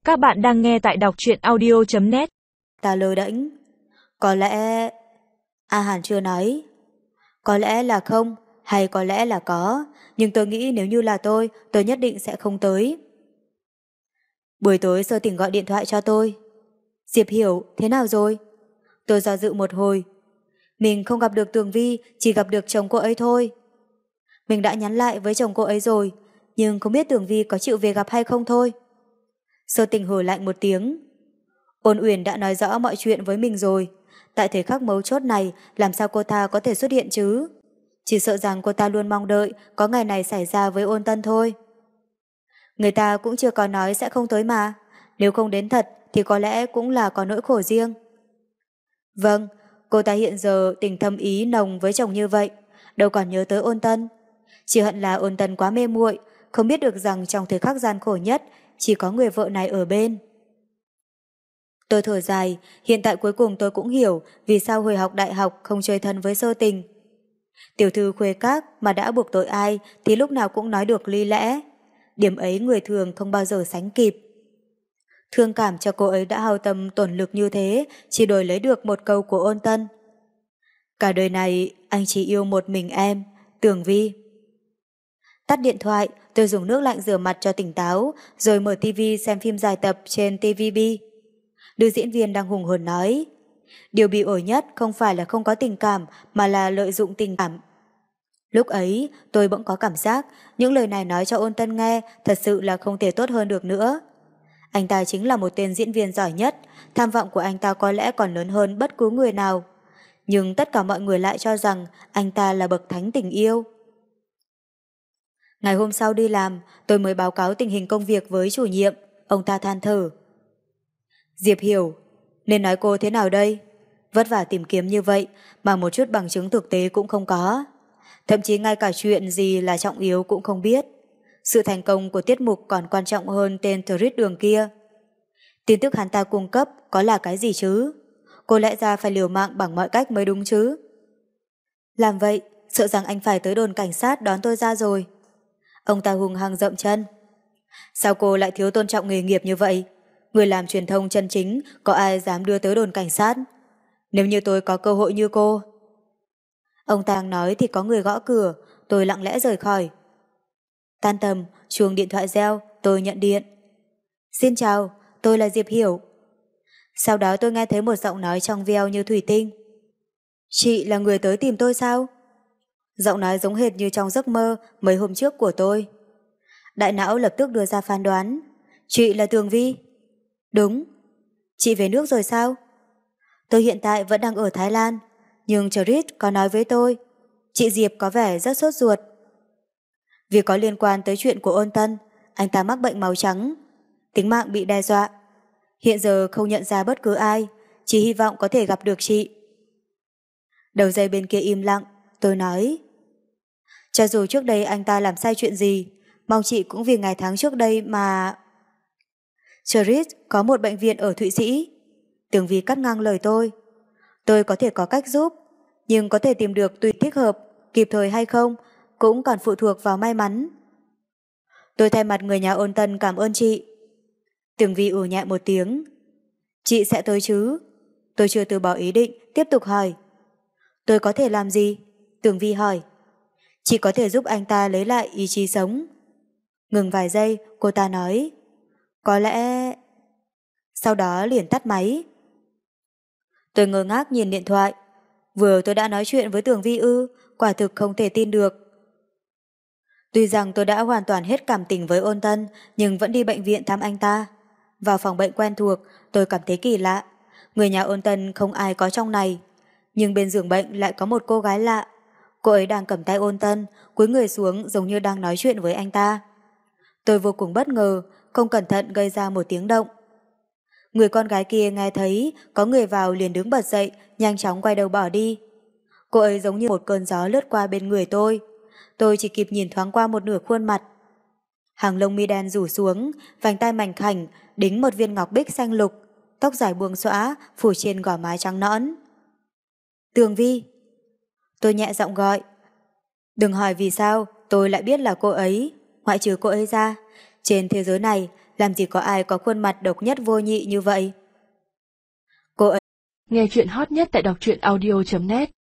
Các bạn đang nghe tại đọc truyện audio.net. Ta lơ đễnh. Có lẽ... A Hàn chưa nói. Có lẽ là không, hay có lẽ là có. Nhưng tôi nghĩ nếu như là tôi nhất định sẽ không tới. Buổi tối Sơ Tỉnh gọi điện thoại cho tôi. Diệp Hiểu, thế nào rồi? Tôi do dự một hồi. Mình không gặp được Tường Vi, chỉ gặp được chồng cô ấy thôi. Mình đã nhắn lại với chồng cô ấy rồi, nhưng không biết Tường Vi có chịu về gặp hay không thôi. Sơ Tỉnh hừ lạnh một tiếng. Ôn Uyển đã nói rõ mọi chuyện với mình rồi. Tại thời khắc mấu chốt này, làm sao cô ta có thể xuất hiện chứ? Chỉ sợ rằng cô ta luôn mong đợi có ngày này xảy ra với Ôn Tân thôi. Người ta cũng chưa có nói sẽ không tới mà. Nếu không đến thật thì có lẽ cũng là có nỗi khổ riêng. Vâng, cô ta hiện giờ tình thâm ý nồng với chồng như vậy, đâu còn nhớ tới Ôn Tân. Chỉ hận là Ôn Tân quá mê muội, không biết được rằng trong thời khắc gian khổ nhất chỉ có người vợ này ở bên. Tôi thở dài, hiện tại cuối cùng tôi cũng hiểu vì sao hồi học đại học không chơi thân với Sơ Tình. Tiểu thư khuê các mà đã buộc tội ai thì lúc nào cũng nói được lý lẽ. Điểm ấy người thường không bao giờ sánh kịp. Thương cảm cho cô ấy đã hao tâm tổn lực như thế, chỉ đổi lấy được một câu của Ôn Tân. Cả đời này anh chỉ yêu một mình em, Tường Vi. Tắt điện thoại, tôi dùng nước lạnh rửa mặt cho tỉnh táo, rồi mở tivi xem phim dài tập trên TVB. Nữ diễn viên đang hùng hồn nói, điều bị ổi nhất không phải là không có tình cảm mà là lợi dụng tình cảm. Lúc ấy tôi bỗng có cảm giác những lời này nói cho Ôn Tân nghe thật sự là không thể tốt hơn được nữa. Anh ta chính là một tên diễn viên giỏi nhất, tham vọng của anh ta có lẽ còn lớn hơn bất cứ người nào. Nhưng tất cả mọi người lại cho rằng anh ta là bậc thánh tình yêu. Ngày hôm sau đi làm, tôi mới báo cáo tình hình công việc với chủ nhiệm. Ông ta than thở. Diệp Hiểu, nên nói cô thế nào đây? Vất vả tìm kiếm như vậy mà một chút bằng chứng thực tế cũng không có. Thậm chí ngay cả chuyện gì là trọng yếu cũng không biết. Sự thành công của tiết mục còn quan trọng hơn tên Thread Đường kia. Tin tức hắn ta cung cấp có là cái gì chứ? Cô lẽ ra phải liều mạng bằng mọi cách mới đúng chứ? Làm vậy, sợ rằng anh phải tới đồn cảnh sát đón tôi ra rồi. Ông ta hung hăng dậm chân. Sao cô lại thiếu tôn trọng nghề nghiệp như vậy? Người làm truyền thông chân chính có ai dám đưa tới đồn cảnh sát? Nếu như tôi có cơ hội như cô. Ông ta nói thì có người gõ cửa, tôi lặng lẽ rời khỏi. Tan tầm, chuông điện thoại reo, tôi nhận điện. Xin chào, tôi là Diệp Hiểu. Sau đó tôi nghe thấy một giọng nói trong veo như thủy tinh. Chị là người tới tìm tôi sao? Giọng nói giống hệt như trong giấc mơ mấy hôm trước của tôi. Đại não lập tức đưa ra phán đoán. Chị là Tường Vi. Đúng. Chị về nước rồi sao? Tôi hiện tại vẫn đang ở Thái Lan, nhưng Chris có nói với tôi chị Diệp có vẻ rất sốt ruột. Vì có liên quan tới chuyện của Ôn Tân, anh ta mắc bệnh máu trắng, tính mạng bị đe dọa. Hiện giờ không nhận ra bất cứ ai, chỉ hy vọng có thể gặp được chị. Đầu dây bên kia im lặng, tôi nói. Cho dù trước đây anh ta làm sai chuyện gì, mong chị cũng vì ngày tháng trước đây mà... Chris có một bệnh viện ở Thụy Sĩ. Tường Vi cắt ngang lời tôi. Tôi có thể có cách giúp, nhưng có thể tìm được tùy thích hợp, kịp thời hay không, cũng còn phụ thuộc vào may mắn. Tôi thay mặt người nhà Ôn Tân cảm ơn chị. Tường Vi nhẹ một tiếng. Chị sẽ tới chứ? Tôi chưa từ bỏ ý định, tiếp tục hỏi. Tôi có thể làm gì? Tường Vi hỏi. Chị có thể giúp anh ta lấy lại ý chí sống. Ngừng vài giây, cô ta nói. Có lẽ... Sau đó liền tắt máy. Tôi ngơ ngác nhìn điện thoại. Vừa tôi đã nói chuyện với Tường Vi ư, quả thực không thể tin được. Tuy rằng tôi đã hoàn toàn hết cảm tình với Ôn Tân, nhưng vẫn đi bệnh viện thăm anh ta. Vào phòng bệnh quen thuộc, tôi cảm thấy kỳ lạ. Người nhà Ôn Tân không ai có trong này. Nhưng bên giường bệnh lại có một cô gái lạ. Cô ấy đang cầm tay Ôn Tân, cúi người xuống giống như đang nói chuyện với anh ta. Tôi vô cùng bất ngờ, không cẩn thận gây ra một tiếng động. Người con gái kia nghe thấy có người vào liền đứng bật dậy, nhanh chóng quay đầu bỏ đi. Cô ấy giống như một cơn gió lướt qua bên người tôi. Tôi chỉ kịp nhìn thoáng qua một nửa khuôn mặt. Hàng lông mi đen rủ xuống, vành tai mảnh khảnh đính một viên ngọc bích xanh lục, tóc dài buông xõa phủ trên gò má trắng nõn. Tường Vi. Tôi nhẹ giọng gọi. Đừng hỏi vì sao tôi lại biết là cô ấy. Ngoại trừ cô ấy ra, trên thế giới này làm gì có ai có khuôn mặt độc nhất vô nhị như vậy. Cô ấy Nghe chuyện hot nhất tại đọc truyện audio.net